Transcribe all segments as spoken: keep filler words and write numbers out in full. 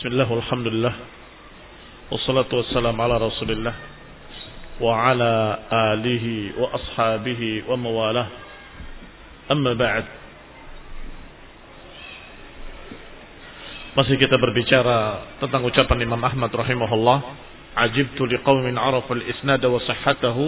Bismillah, alhamdulillah, wassalatu wassalamu ala rasulillah wa ala alihi wa ashabihi wa mawalah. Amma ba'd. Masih kita berbicara tentang ucapan Imam Ahmad rahimahullah, ajibtu liqaumin arafa al-isnad wa sihhatahu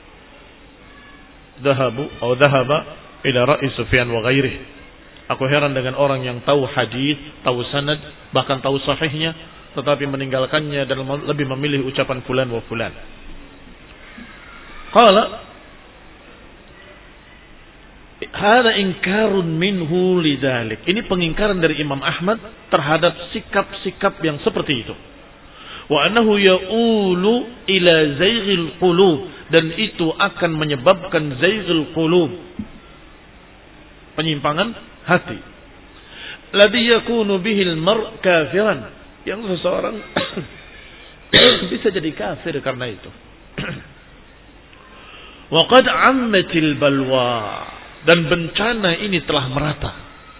dhahabu atau dhahaba ila ra'i Sufyan wa ghairihi. Aku heran dengan orang yang tahu hadis, tahu sanad, bahkan tahu sahihnya, tetapi meninggalkannya dan lebih memilih ucapan fulan wa fulan. Qala hada inkarun minhu lidzalik. Ini pengingkaran dari Imam Ahmad terhadap sikap-sikap yang seperti itu. Wa annahu ya'ulu ila zaighil qulub, dan itu akan menyebabkan zaighil qulub, penyimpangan hati. Ladzi yakunu bihil mar' kafiran, yang seseorang bisa jadi kafir karena itu. Wa qad 'ammatil balwa, dan bencana ini telah merata.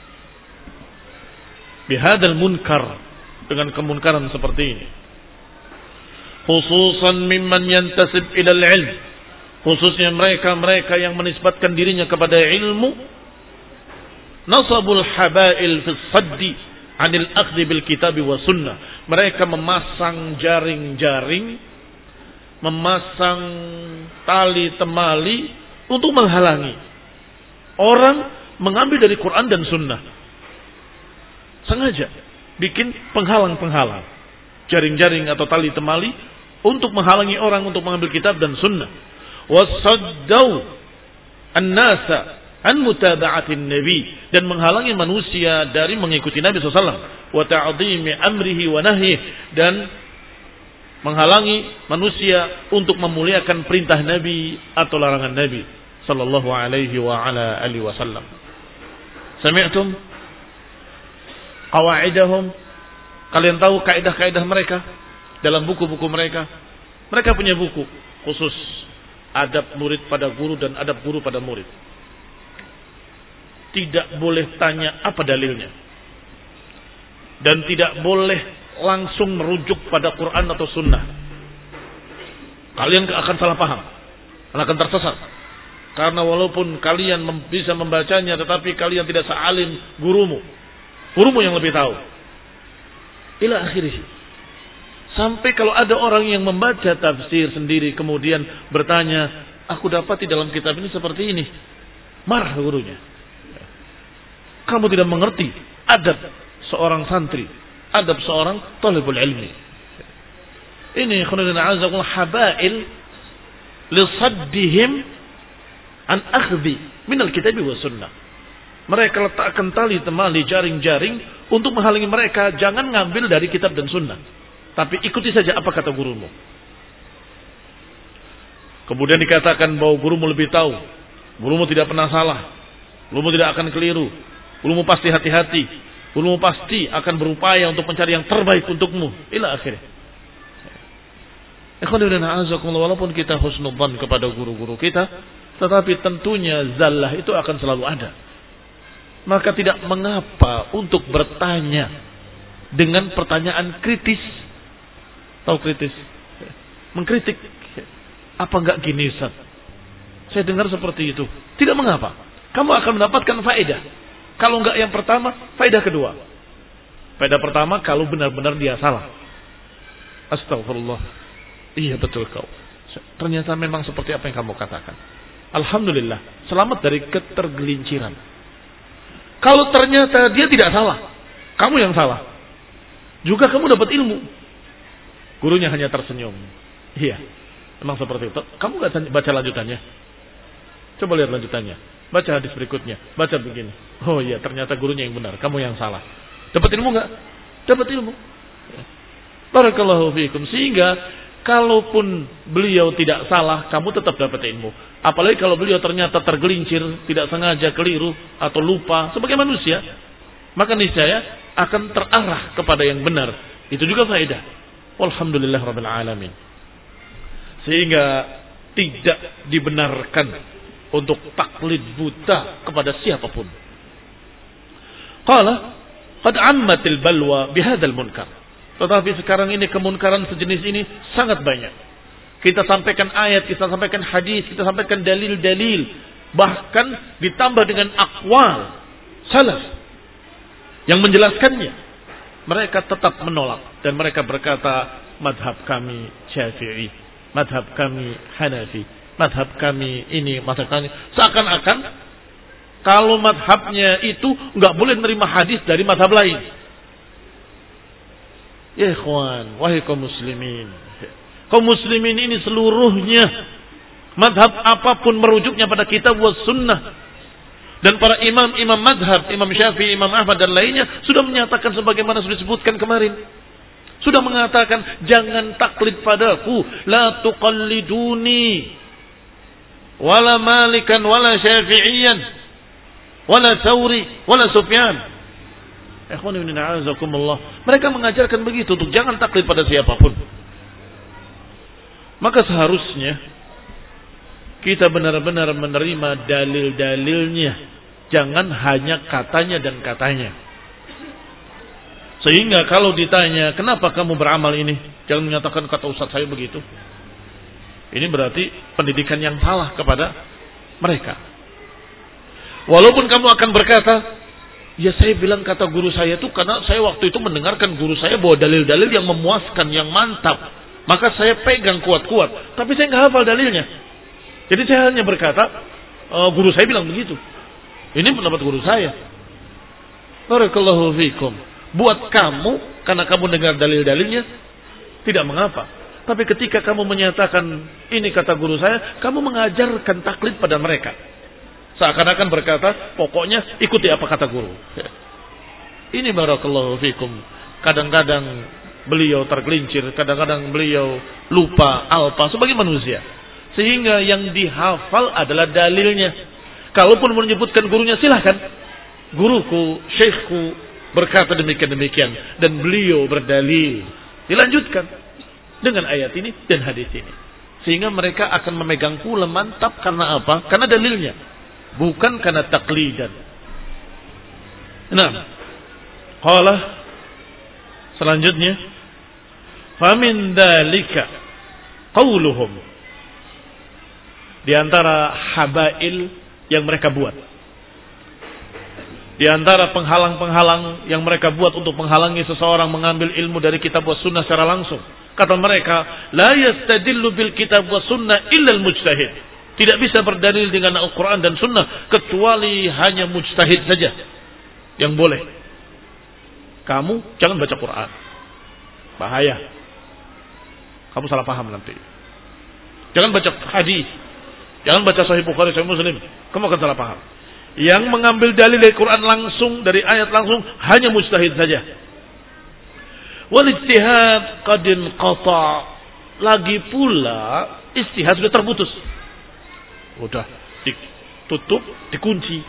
Bihadzal munkar, dengan kemunkaran seperti ini. Khususan mimman yantasib ila al-'ilm, khususnya mereka-mereka yang menisbatkan dirinya kepada ilmu. Nasabul habail fi saddi anil akhdhi bil kitab wa sunnah. Mereka memasang jaring-jaring, memasang tali temali untuk menghalangi orang mengambil dari Quran dan sunnah. Sengaja bikin penghalang-penghalang, jaring-jaring atau tali temali untuk menghalangi orang untuk mengambil kitab dan sunnah. Wasaddau an-nasa an mutaba'atin nabi, dan menghalangi manusia dari mengikuti Nabi sallallahu alaihi wasallam, wa ta'dhimi amrihi wa nahyihi, dan menghalangi manusia untuk memuliakan perintah Nabi atau larangan Nabi sallallahu alaihi wa ala alihi wasallam. Sami'tum qawaidahum, kalian tahu kaidah-kaidah mereka dalam buku-buku mereka. Mereka punya buku khusus adab murid pada guru dan adab guru pada murid. Tidak boleh tanya apa dalilnya, dan tidak boleh langsung merujuk pada Quran atau Sunnah. Kalian akan salah paham, akan tersesat. Karena walaupun kalian bisa membacanya, tetapi kalian tidak sealim gurumu. Gurumu yang lebih tahu. Ila akhirih. Sampai kalau ada orang yang membaca tafsir sendiri kemudian bertanya, aku dapati dalam kitab ini seperti ini, marah gurunya. Kamu tidak mengerti adab seorang santri, adab seorang talibul ilmi. Ini khunudina azakul habail lisaddihim an akhdhi minal kitabi wa sunnah. Mereka letakkan tali temali, jaring-jaring untuk menghalangi mereka jangan ngambil dari kitab dan sunnah, tapi ikuti saja apa kata gurumu. Kemudian dikatakan bahwa gurumu lebih tahu, gurumu tidak pernah salah, gurumu tidak akan keliru, gurumu pasti hati-hati, gurumu pasti akan berupaya untuk mencari yang terbaik untukmu. Ila akhirnya. Walaupun kita husnudzan kepada guru-guru kita, tetapi tentunya zallah itu akan selalu ada. Maka tidak mengapa untuk bertanya dengan pertanyaan kritis. Tahu kritis? Mengkritik. Apa enggak gini Ustaz? Saya dengar seperti itu. Tidak mengapa. Kamu akan mendapatkan faedah. Kalau enggak yang pertama, faedah kedua. Faedah pertama kalau benar-benar dia salah. Astagfirullah. Iya betul kau. Ternyata memang seperti apa yang kamu katakan. Alhamdulillah, selamat dari ketergelinciran. Kalau ternyata dia tidak salah, kamu yang salah, juga kamu dapat ilmu. Gurunya hanya tersenyum. Iya, memang seperti itu. Kamu enggak baca lanjutannya? Coba lihat lanjutannya. Baca hadis berikutnya. Baca begini. Oh iya, ternyata gurunya yang benar, kamu yang salah. Dapat ilmu enggak? Dapat ilmu. Barakallahu fiikum. Sehingga kalaupun beliau tidak salah, kamu tetap dapat ilmu. Apalagi kalau beliau ternyata tergelincir, tidak sengaja keliru atau lupa sebagai manusia, maka niscaya akan terarah kepada yang benar. Itu juga faedah. Walhamdulillah rabbil alamin. Sehingga tidak dibenarkan untuk taklid buta kepada siapapun. Qala qad ammatil balwa bihadzal munkar. Tetapi sekarang ini kemunkaran sejenis ini sangat banyak. Kita sampaikan ayat, kita sampaikan hadis, kita sampaikan dalil-dalil. Bahkan ditambah dengan aqwal salaf yang menjelaskannya. Mereka tetap menolak. Dan mereka berkata, madhab kami Syafi'i, madhab kami Hanafi, madhab kami ini, madhab kami. Seakan-akan kalau madhabnya itu nggak boleh menerima hadis dari madhab lain. Ya ikhwan, wahai kaum muslimin. Kaum muslimin ini seluruhnya madhab apapun merujuknya pada kitab wa sunnah. Dan para imam-imam madhab, Imam Syafi'i, Imam Ahmad dan lainnya sudah menyatakan sebagaimana sudah disebutkan kemarin. Sudah mengatakan jangan taklid padaku, la tuqalliduni wala Malikan wala Syafi'iyan wala Tsauri wala Sufyan. Mereka mengajarkan begitu untuk jangan taklid pada siapapun. Maka seharusnya kita benar-benar menerima dalil-dalilnya, jangan hanya katanya dan katanya. Sehingga kalau ditanya, kenapa kamu beramal ini? Jangan menyatakan kata ustaz saya begitu. Ini berarti pendidikan yang salah kepada mereka. Walaupun kamu akan berkata, ya saya bilang kata guru saya itu karena saya waktu itu mendengarkan guru saya bawa dalil-dalil yang memuaskan, yang mantap. Maka saya pegang kuat-kuat. Tapi saya nggak hafal dalilnya. Jadi saya hanya berkata, e, guru saya bilang begitu. Ini pendapat guru saya. Barakallahu fikum. Buat kamu, karena kamu dengar dalil-dalilnya, tidak mengapa. Tapi ketika kamu menyatakan, ini kata guru saya, kamu mengajarkan taklid pada mereka. Seakan-akan berkata, pokoknya ikuti apa kata guru. Ini barakallahu fikum. Kadang-kadang beliau tergelincir, kadang-kadang beliau lupa, alpa, sebagai manusia. Sehingga yang dihafal adalah dalilnya. Kalaupun menyebutkan gurunya, silahkan. Guruku, syekhku berkata demikian-demikian. Dan beliau berdalil. Dilanjutkan dengan ayat ini dan hadis ini. Sehingga mereka akan memegang pula mantap karena apa? Karena dalilnya. Bukan karena taklidan. Nah, qala selanjutnya, famin dalika qauluhum, di antara habail yang mereka buat, di antara penghalang-penghalang yang mereka buat untuk menghalangi seseorang mengambil ilmu dari kitab wa sunnah secara langsung, kata mereka, la yastadillu bil kitab wa sunnah illa al mujtahid. Tidak bisa berdalil dengan Al-Quran dan Sunnah kecuali hanya mujtahid saja yang boleh. Kamu jangan baca Quran, bahaya. Kamu salah paham nanti. Jangan baca hadis, jangan baca Sahih Bukhari, Sahih Muslim. Kamu akan salah paham. Yang mengambil dalil dari Quran langsung, dari ayat langsung, hanya mujtahid saja. Wal ijtihad qad inqata. Lagi pula ijtihad sudah terputus. Udah ditutup, dikunci.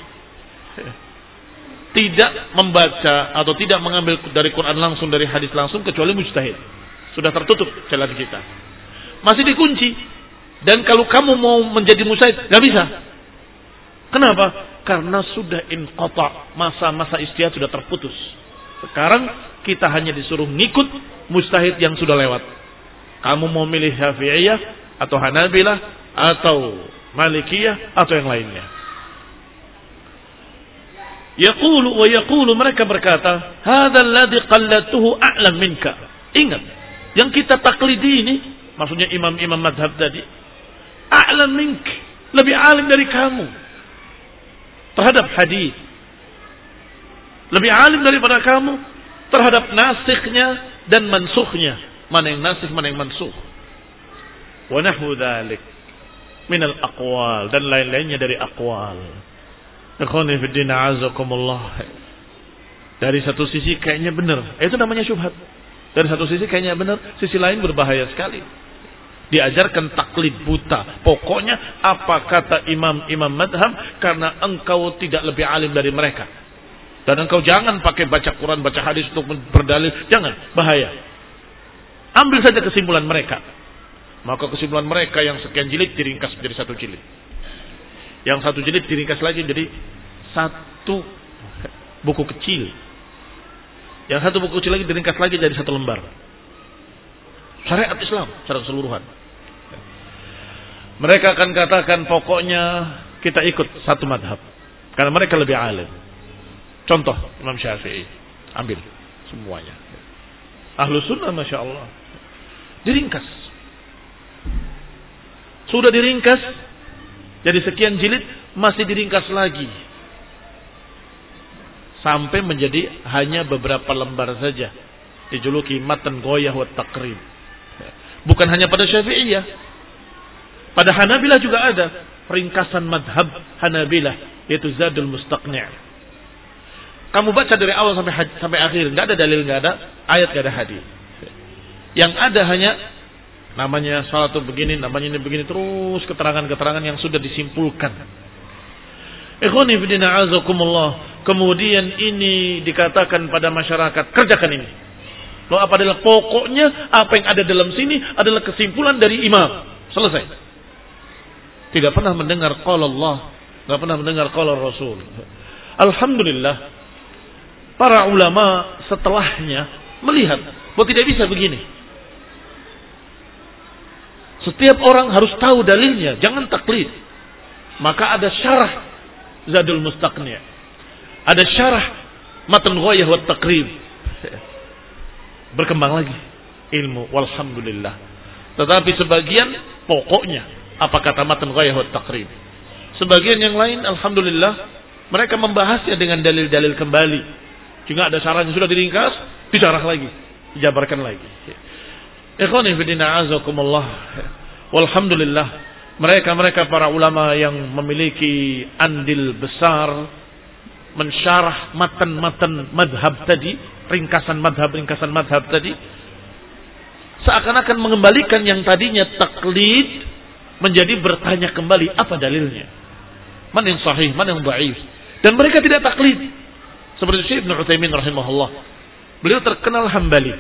Tidak membaca atau tidak mengambil dari Quran langsung, dari hadis langsung, kecuali mujtahid. Sudah tertutup jalan kita. Masih dikunci. Dan kalau kamu mau menjadi mujtahid, gak bisa. Kenapa? Karena sudah inqata, masa-masa ijtihad sudah terputus. Sekarang kita hanya disuruh ngikut mujtahid yang sudah lewat. Kamu mau milih Syafi'iyah atau Hanabilah atau Malikiyah atau yang lainnya. Yaqulu wa yaqulu, mereka berkata, hadzal ladzi qalladtuhu a'lam minka. Ingat, yang kita taklidi ini, maksudnya imam-imam madhab tadi, a'lam mink, lebih alim dari kamu terhadap hadis. Lebih alim daripada kamu terhadap nasikhnya dan mansukhnya. Mana yang nasikh, mana yang mansukh. Wa nahwu dzalik minal aqwal, dan lain-lainnya dari aqwal. Ikhwani fi din, a'azakumullah. Dari satu sisi kayaknya benar, itu namanya syubhat. Dari satu sisi kayaknya benar, sisi lain berbahaya sekali. Diajarkan taklid buta. Pokoknya apa kata imam-imam madhab, karena engkau tidak lebih alim dari mereka. Dan engkau jangan pakai baca Quran, baca hadis untuk berdalil. Jangan, bahaya. Ambil saja kesimpulan mereka. Maka kesimpulan mereka yang sekian jilid diringkas menjadi satu jilid. Yang satu jilid diringkas lagi menjadi satu buku kecil. Yang satu buku kecil lagi diringkas lagi jadi satu lembar. Syariat Islam secara keseluruhan. Mereka akan katakan pokoknya kita ikut satu madhab. Karena mereka lebih alim. Contoh Imam Syafi'i. Ambil semuanya. Ahlus sunnah Masya Allah. Diringkas. Sudah diringkas. Jadi sekian jilid masih diringkas lagi. Sampai menjadi hanya beberapa lembar saja. Dijuluki Matan Ghoyah wa Taqrib. Bukan hanya pada Syafi'iyah. Pada Hanabilah juga ada ringkasan madhab Hanabilah, yaitu Zadul Mustaqni'. Kamu baca dari awal sampai sampai akhir, nggak ada dalil, nggak ada ayat, nggak ada hadis. Yang ada hanya namanya salat itu begini, namanya ini begini, terus keterangan-keterangan yang sudah disimpulkan. Ikhwani fillah azakumullah. Kemudian ini dikatakan pada masyarakat, kerjakan ini. Loh, apa adalah pokoknya apa yang ada dalam sini adalah kesimpulan dari imam. Selesai. Tidak pernah mendengar qala Allah, tidak pernah mendengar qala Rasul. Alhamdulillah, para ulama setelahnya melihat bahwa tidak bisa begini. Setiap orang harus tahu dalilnya, jangan taklid. Maka ada syarah Zadul Mustaqni', ada syarah Matan Ghoyah wa Taqrib. Berkembang lagi ilmu, walhamdulillah. Tetapi sebagian pokoknya apa kata Matan Ghoyah wa Taqrib. Sebagian yang lain alhamdulillah mereka membahasnya dengan dalil-dalil kembali. Juga ada syarah yang sudah diringkas, disyarah lagi, dijabarkan lagi. Ikhwani fillah azakumullah. Walhamdulillah, mereka-mereka para ulama yang memiliki andil besar mensyarah matan-matan madhab tadi, ringkasan madhab-ringkasan madhab tadi, seakan-akan mengembalikan yang tadinya taklid menjadi bertanya kembali apa dalilnya, mana yang sahih, mana yang dhaif. Dan mereka tidak taklid. Seperti Syekh Ibnu Utsaimin rahimahullah, beliau terkenal Hambali.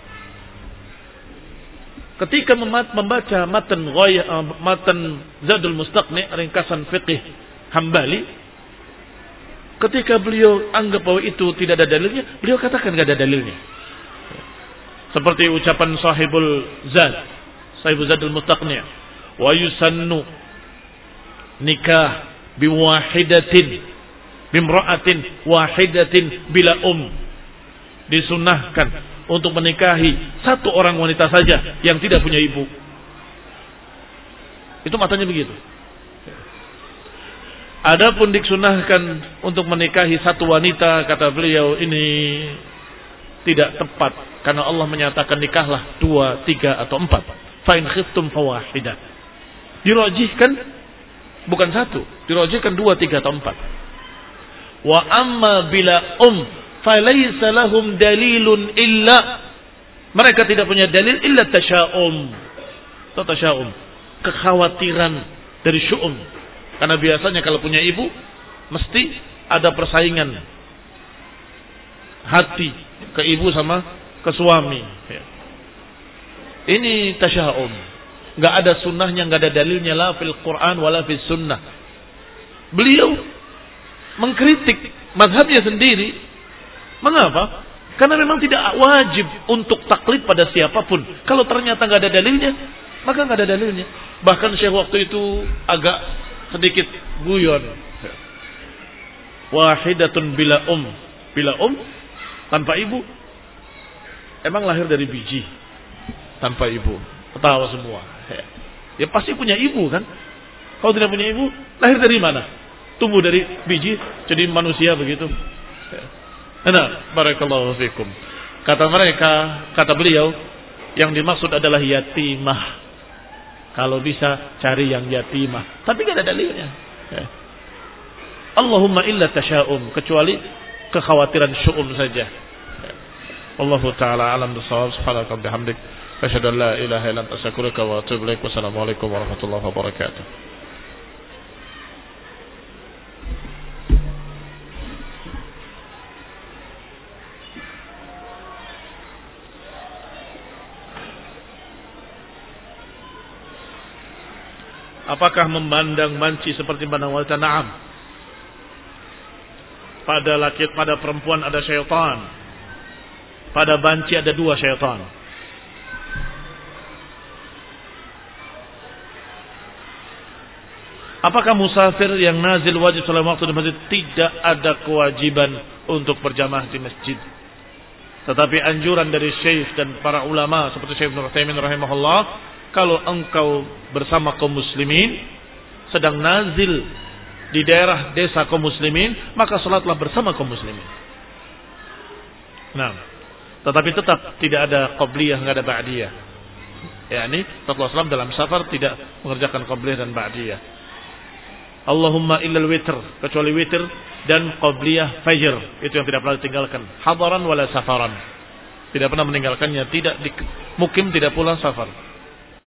Ketika membaca matan Ghoyah, matan Zadul Mustaqni', ringkasan fiqih Hambali, ketika beliau anggap bahwa itu tidak ada dalilnya, beliau katakan tidak ada dalilnya. Seperti ucapan sahibul Zad, sahibul Zadul Mustaqni', wa yusannu nikah biwahidatin bimra'atin wahidatin bila um. Disunahkan untuk menikahi satu orang wanita saja yang tidak punya ibu. Itu matanya begitu. Adapun disunahkan untuk menikahi satu wanita, kata beliau, ini tidak tepat. Karena Allah menyatakan nikahlah dua, tiga atau empat. Fa in khiftum fawahidah. Dirajihkan bukan satu, dirajihkan dua, tiga atau empat. Wa amma bila um falaysa lahum dalilun illa, mereka tidak punya dalil illa tasya'um. Atau tasya'um, kekhawatiran dari syu'um. Karena biasanya kalau punya ibu mesti ada persaingan hati ke ibu sama ke suami. Ini tasya'um. Enggak ada sunnahnya, enggak ada dalilnya, la fil Quran wala fis sunnah. Beliau mengkritik mazhabnya sendiri. Mengapa? Karena memang tidak wajib untuk taklid pada siapapun. Kalau ternyata nggak ada dalilnya, maka nggak ada dalilnya. Bahkan Syekh waktu itu agak sedikit guyon. Wahidatun bila um, bila um tanpa ibu. Emang lahir dari biji tanpa ibu. Ketawa semua. Ya pasti punya ibu kan? Kalau tidak punya ibu, lahir dari mana? Tumbuh dari biji jadi manusia begitu. Nah, barakallahu fikum. Kata mereka, kata beliau, yang dimaksud adalah yatimah. Kalau bisa cari yang yatimah, tapi tidak ada dalilnya. Allahumma illa tasya'um, kecuali kekhawatiran syu'um saja. Allahu taala alam bisawab. Subhanaka wa bihamdik, asyhadu an la ilaha illa anta astaghfiruka wa atubu ilaik. Wassalamualaikum warahmatullahi wabarakatuh. Apakah memandang manci seperti pandang wanita? Na'am. Pada laki, pada perempuan ada syaitan pada banci ada dua syaitan. Apakah musafir yang nazil wajib salat waktu di masjid? Tidak ada kewajiban untuk berjamaah di masjid. Tetapi anjuran dari syekh dan para ulama seperti Syekh Ibnu Utsaimin rahimahullah, kalau engkau bersama kaum muslimin sedang nazil di daerah desa kaum muslimin, maka salatlah bersama kaum muslimin. Nah, tetapi tetap tidak ada qabliyah, enggak ada ba'diyah. yakni Rasulullah shallallahu alaihi wasallam dalam safar tidak mengerjakan qabliyah dan ba'diyah. Allahumma illal witr, kecuali witr dan qabliyah fajr, itu yang tidak pernah ditinggalkan, hadaran wala safaran, tidak pernah meninggalkannya, tidak di mukim, tidak pula safar.